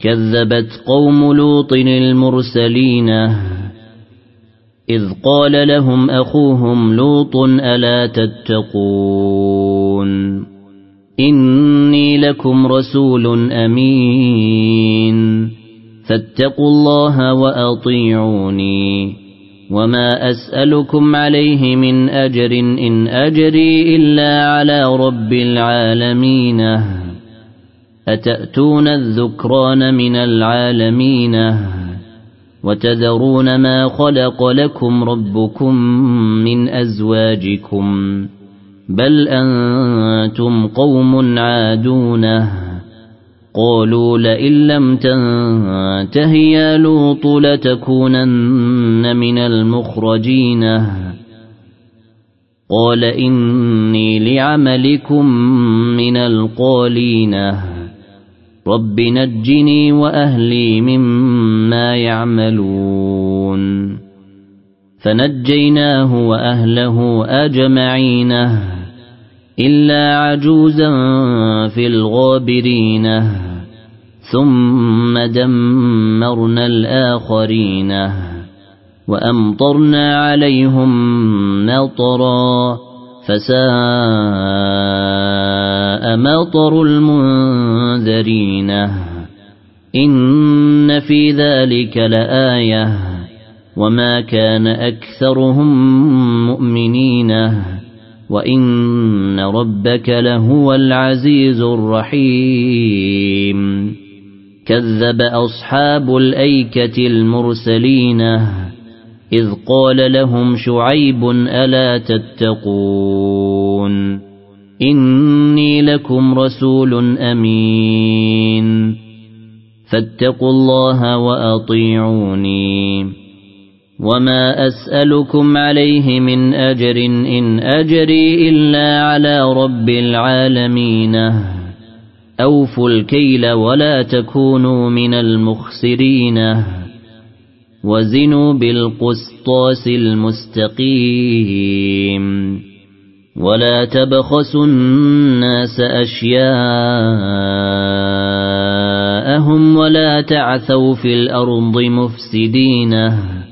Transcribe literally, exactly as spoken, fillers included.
كذبت قوم لوط المرسلين إذ قال لهم أخوهم لوط ألا تتقون إني لكم رسول أمين فاتقوا الله وأطيعوني وما أسألكم عليه من أجر إن أجري إلا على رب العالمين أتأتون الذكران من العالمين وتذرون ما خلق لكم ربكم من أزواجكم بل أنتم قوم عادون قالوا لئن لم تنته يا لوط لتكونن من المخرجين قال إني لعملكم من القالين رب نجني وأهلي مما يعملون فنجيناه وأهله أجمعين إلا عجوزا في الغابرين ثم دمرنا الآخرين وأمطرنا عليهم مطرا فساء مطر المنذرين إن في ذلك لآية وما كان أكثرهم مؤمنين وإن ربك لهو العزيز الرحيم كذب أصحاب الأيكة المرسلين إذ قال لهم شعيب ألا تتقون إني لكم رسول أمين فاتقوا الله وأطيعوني وما أسألكم عليه من أجر إن أجري إلا على رب العالمين أوفوا الكيل ولا تكونوا من المخسرين وزنوا بالقسطاس المستقيم ولا تبخسوا الناس أشياءهم ولا تعثوا في الأرض مفسدين